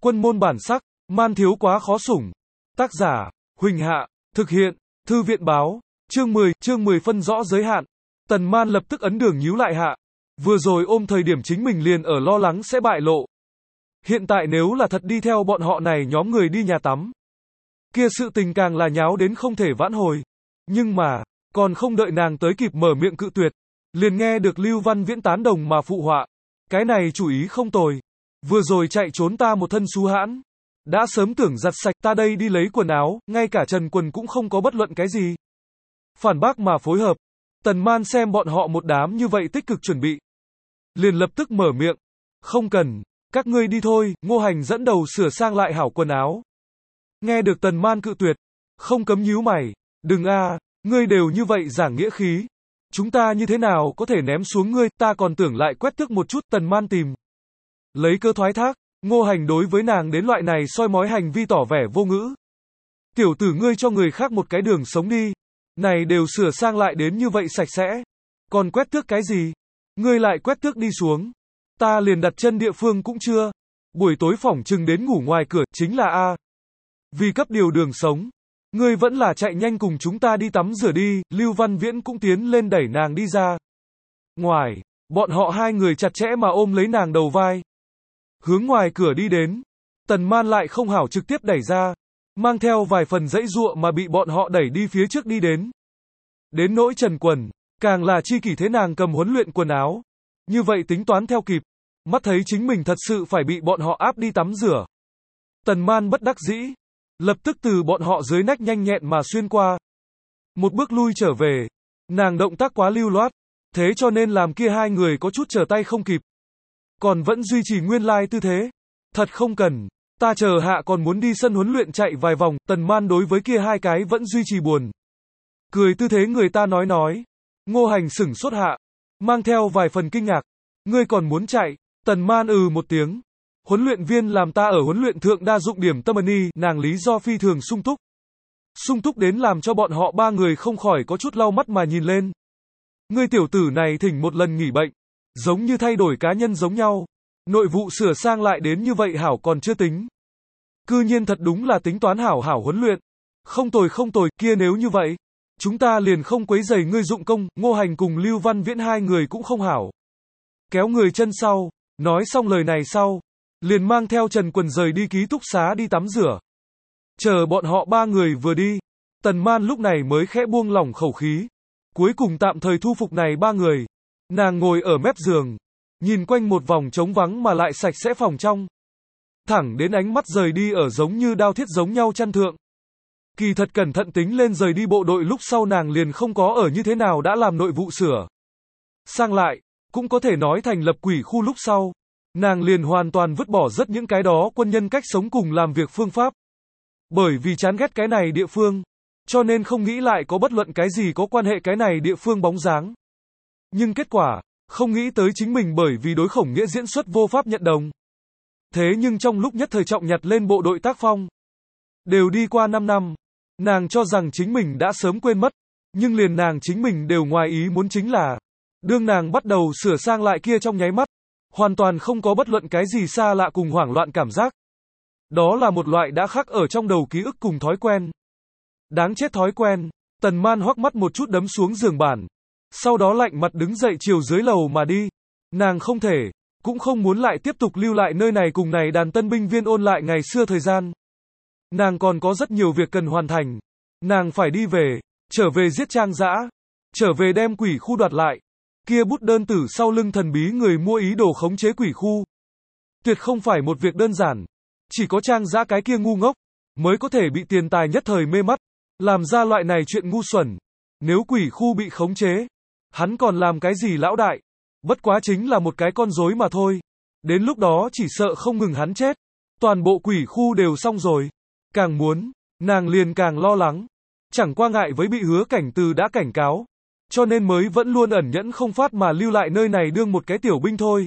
Quân môn bản sắc, man thiếu quá khó sủng. Tác giả, Huỳnh Hạ, thực hiện, Thư viện báo, chương 10 phân rõ giới hạn. Tần Man lập tức ấn đường nhíu lại hạ. Vừa rồi ôm thời điểm chính mình liền ở lo lắng sẽ bại lộ. Hiện tại nếu là thật đi theo bọn họ này nhóm người đi nhà tắm, kia sự tình càng là nháo đến không thể vãn hồi. Nhưng mà, còn không đợi nàng tới kịp mở miệng cự tuyệt, liền nghe được Lưu Văn Viễn tán đồng mà phụ họa. Cái này chủ ý không tồi. Vừa rồi chạy trốn ta một thân xú hãn. Đã sớm tưởng giặt sạch ta đây đi lấy quần áo, ngay cả trần quần cũng không có bất luận cái gì. Phản bác mà phối hợp. Tần Man xem bọn họ một đám như vậy tích cực chuẩn bị, liền lập tức mở miệng. Không cần, các ngươi đi thôi, Ngô Hành dẫn đầu sửa sang lại hảo quần áo. Nghe được Tần Man cự tuyệt, không cấm nhíu mày. Đừng a, ngươi đều như vậy giảng nghĩa khí. Chúng ta như thế nào có thể ném xuống ngươi, ta còn tưởng lại quét tước một chút. Tần Man tìm lấy cơ thoái thác. Ngô Hành đối với nàng đến loại này soi mói hành vi tỏ vẻ vô ngữ. Tiểu tử ngươi cho người khác một cái đường sống đi. Này đều sửa sang lại đến như vậy sạch sẽ. Còn quét tước cái gì? Ngươi lại quét tước đi xuống. Ta liền đặt chân địa phương cũng chưa. Buổi tối phỏng chừng đến ngủ ngoài cửa, chính là A. Vì cấp điều đường sống. Ngươi vẫn là chạy nhanh cùng chúng ta đi tắm rửa đi. Lưu Văn Viễn cũng tiến lên đẩy nàng đi ra ngoài. Bọn họ hai người chặt chẽ mà ôm lấy nàng đầu vai, hướng ngoài cửa đi đến. Tần Man lại không hảo trực tiếp đẩy ra, mang theo vài phần dãy dụa mà bị bọn họ đẩy đi phía trước đi đến. Đến nỗi Trần Quần, càng là chi kỷ thế nàng cầm huấn luyện quần áo. Như vậy tính toán theo kịp, mắt thấy chính mình thật sự phải bị bọn họ áp đi tắm rửa. Tần Man bất đắc dĩ, lập tức từ bọn họ dưới nách nhanh nhẹn mà xuyên qua. Một bước lui trở về, nàng động tác quá lưu loát, thế cho nên làm kia hai người có chút trở tay không kịp. Còn vẫn duy trì nguyên lai tư thế. Thật không cần, ta chờ hạ còn muốn đi sân huấn luyện chạy vài vòng. Tần Man đối với kia hai cái vẫn duy trì buồn cười tư thế người ta nói. Ngô Hành sửng sốt hạ, mang theo vài phần kinh ngạc. Ngươi còn muốn chạy? Tần Man một tiếng. Huấn luyện viên làm ta ở huấn luyện thượng đa dụng điểm tâm ni, nàng lý do phi thường sung túc. Sung túc đến làm cho bọn họ ba người không khỏi có chút lau mắt mà nhìn lên. Ngươi tiểu tử này thỉnh một lần nghỉ bệnh, giống như thay đổi cá nhân giống nhau. Nội vụ sửa sang lại đến như vậy hảo còn chưa tính. Cư nhiên thật đúng là tính toán hảo huấn luyện. Không tồi, kia nếu như vậy, chúng ta liền không quấy rầy ngươi dụng công. Ngô Hành cùng Lưu Văn Viễn hai người cũng không hảo kéo người chân sau. Nói xong lời này sau, liền mang theo Trần Quần rời đi ký túc xá đi tắm rửa. Chờ bọn họ ba người vừa đi, Tần Man lúc này mới khẽ buông lỏng khẩu khí. Cuối cùng tạm thời thu phục này ba người. Nàng ngồi ở mép giường, nhìn quanh một vòng trống vắng mà lại sạch sẽ phòng trong. Thẳng đến ánh mắt rời đi ở giống như đao thiết giống nhau chăn thượng. Kỳ thật cẩn thận tính lên rời đi bộ đội lúc sau nàng liền không có ở như thế nào đã làm nội vụ sửa sang lại, cũng có thể nói thành lập quỷ khu lúc sau. Nàng liền hoàn toàn vứt bỏ rất những cái đó quân nhân cách sống cùng làm việc phương pháp. Bởi vì chán ghét cái này địa phương, cho nên không nghĩ lại có bất luận cái gì có quan hệ cái này địa phương bóng dáng. Nhưng kết quả, không nghĩ tới chính mình bởi vì đối Khổng Nghĩa diễn xuất vô pháp nhận đồng. Thế nhưng trong lúc nhất thời trọng nhặt lên bộ đội tác phong. Đều đi qua 5 năm, nàng cho rằng chính mình đã sớm quên mất, nhưng liền nàng chính mình đều ngoài ý muốn chính là, đương nàng bắt đầu sửa sang lại kia trong nháy mắt, hoàn toàn không có bất luận cái gì xa lạ cùng hoảng loạn cảm giác. Đó là một loại đã khắc ở trong đầu ký ức cùng thói quen. Đáng chết thói quen. Tần Man hoắc mắt một chút đấm xuống giường bản. Sau đó lạnh mặt đứng dậy chiều dưới lầu mà đi. Nàng không thể, cũng không muốn lại tiếp tục lưu lại nơi này cùng này đàn tân binh viên ôn lại ngày xưa thời gian. Nàng còn có rất nhiều việc cần hoàn thành. Nàng phải đi về, trở về giết Trang Dã, trở về đem quỷ khu đoạt lại. Kia bút đơn tử sau lưng thần bí người mua ý đồ khống chế quỷ khu. Tuyệt không phải một việc đơn giản. Chỉ có Trang Dã cái kia ngu ngốc mới có thể bị tiền tài nhất thời mê mắt, làm ra loại này chuyện ngu xuẩn. Nếu quỷ khu bị khống chế, hắn còn làm cái gì lão đại? Bất quá chính là một cái con rối mà thôi. Đến lúc đó chỉ sợ không ngừng hắn chết, toàn bộ quỷ khu đều xong rồi. Càng muốn, nàng liền càng lo lắng. Chẳng qua ngại với bị Hứa Cảnh Từ đã cảnh cáo, cho nên mới vẫn luôn ẩn nhẫn không phát mà lưu lại nơi này đương một cái tiểu binh thôi.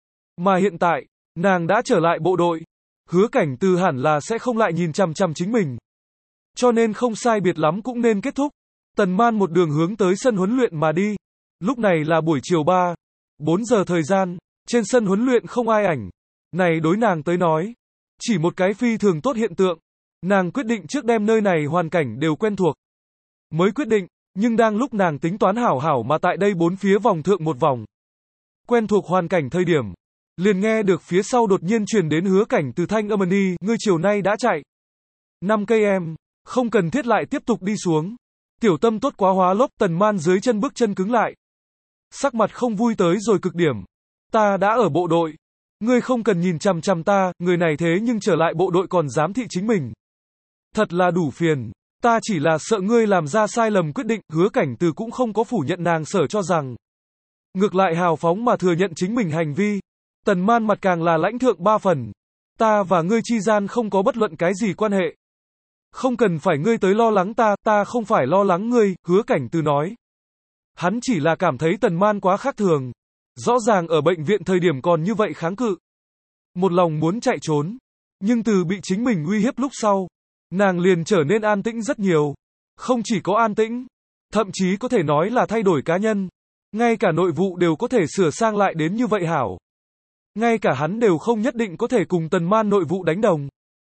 Mà hiện tại, nàng đã trở lại bộ đội. Hứa Cảnh Từ hẳn là sẽ không lại nhìn chằm chằm chính mình. Cho nên không sai biệt lắm cũng nên kết thúc. Tần Man một đường hướng tới sân huấn luyện mà đi. Lúc này là buổi chiều 4 giờ thời gian, trên sân huấn luyện không ai ảnh. Này đối nàng tới nói, Chỉ một cái phi thường tốt hiện tượng. Nàng quyết định trước đem nơi này hoàn cảnh đều quen thuộc. Mới quyết định, nhưng đang lúc nàng tính toán hảo hảo mà tại đây bốn phía vòng thượng một vòng. Quen thuộc hoàn cảnh thời điểm. Liền nghe được phía sau đột nhiên truyền đến Hứa Cảnh từ thanh âm đi, ngươi chiều nay đã chạy 5 cây em, không cần thiết lại tiếp tục đi xuống. Tiểu tâm tốt quá hóa lốp, Tần Man dưới chân bước chân cứng lại. Sắc mặt không vui tới rồi cực điểm. Ta đã ở bộ đội. Ngươi không cần nhìn chằm chằm ta, người này thế nhưng trở lại bộ đội còn dám thị chính mình. Thật là đủ phiền. Ta chỉ là sợ ngươi làm ra sai lầm quyết định, Hứa Cảnh từ cũng không có phủ nhận nàng sở cho rằng. Ngược lại hào phóng mà thừa nhận chính mình hành vi. Tần Man mặt càng là lãnh thượng 3 phần. Ta và ngươi chi gian không có bất luận cái gì quan hệ. Không cần phải ngươi tới lo lắng ta, ta không phải lo lắng ngươi, Hứa Cảnh từ nói. Hắn chỉ là cảm thấy Tần Man quá khác thường. Rõ ràng ở bệnh viện thời điểm còn như vậy kháng cự. Một lòng muốn chạy trốn. Nhưng từ bị chính mình uy hiếp lúc sau. Nàng liền trở nên an tĩnh rất nhiều. Không chỉ có an tĩnh. Thậm chí có thể nói là thay đổi cá nhân. Ngay cả nội vụ đều có thể sửa sang lại đến như vậy hảo. Ngay cả hắn đều không nhất định có thể cùng Tần Man nội vụ đánh đồng.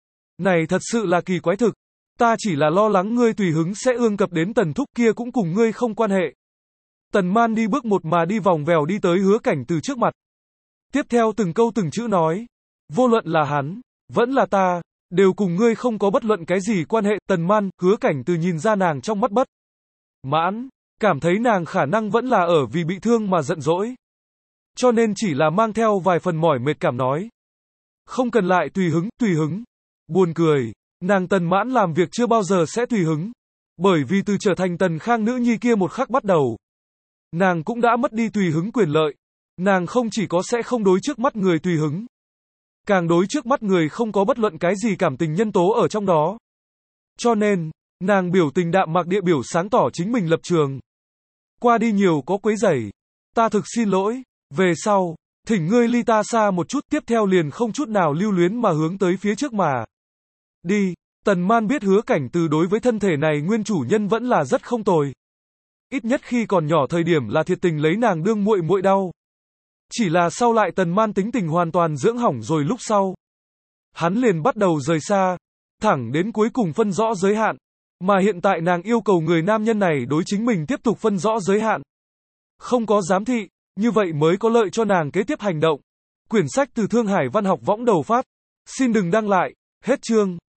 Này thật sự là kỳ quái thực. Ta chỉ là lo lắng ngươi tùy hứng sẽ ương cập đến Tần thúc kia cũng cùng ngươi không quan hệ. Tần Man đi bước một mà đi vòng vèo đi tới Hứa Cảnh từ trước mặt. Tiếp theo từng câu từng chữ nói. Vô luận là hắn, vẫn là ta, đều cùng ngươi không có bất luận cái gì quan hệ. Tần Man, Hứa Cảnh từ nhìn ra nàng trong mắt bất mãn, cảm thấy nàng khả năng vẫn là ở vì bị thương mà giận dỗi. Cho nên chỉ là mang theo vài phần mỏi mệt cảm nói. Không cần lại tùy hứng. Buồn cười, nàng Tần Mãn làm việc chưa bao giờ sẽ tùy hứng. Bởi vì từ trở thành Tần Khang nữ nhi kia một khắc bắt đầu. Nàng cũng đã mất đi tùy hứng quyền lợi. Nàng không chỉ có sẽ không đối trước mắt người tùy hứng. Càng đối trước mắt người không có bất luận cái gì cảm tình nhân tố ở trong đó. Cho nên, nàng biểu tình đạm mạc địa biểu sáng tỏ chính mình lập trường. Qua đi nhiều có quấy rầy. Ta thực xin lỗi. Về sau, thỉnh ngươi ly ta xa một chút, tiếp theo liền không chút nào lưu luyến mà hướng tới phía trước mà đi. Tần Man biết Hứa Cảnh từ đối với thân thể này nguyên chủ nhân vẫn là rất không tồi. Ít nhất khi còn nhỏ thời điểm là thiệt tình lấy nàng đương muội muội đau. Chỉ là sau lại Tần Man tính tình hoàn toàn dưỡng hỏng rồi lúc sau. Hắn liền bắt đầu rời xa, thẳng đến cuối cùng phân rõ giới hạn. Mà hiện tại nàng yêu cầu người nam nhân này đối chính mình tiếp tục phân rõ giới hạn. Không có giám thị, như vậy mới có lợi cho nàng kế tiếp hành động. Quyển sách từ Thương Hải Văn học võng đầu phát. Xin đừng đăng lại, hết chương.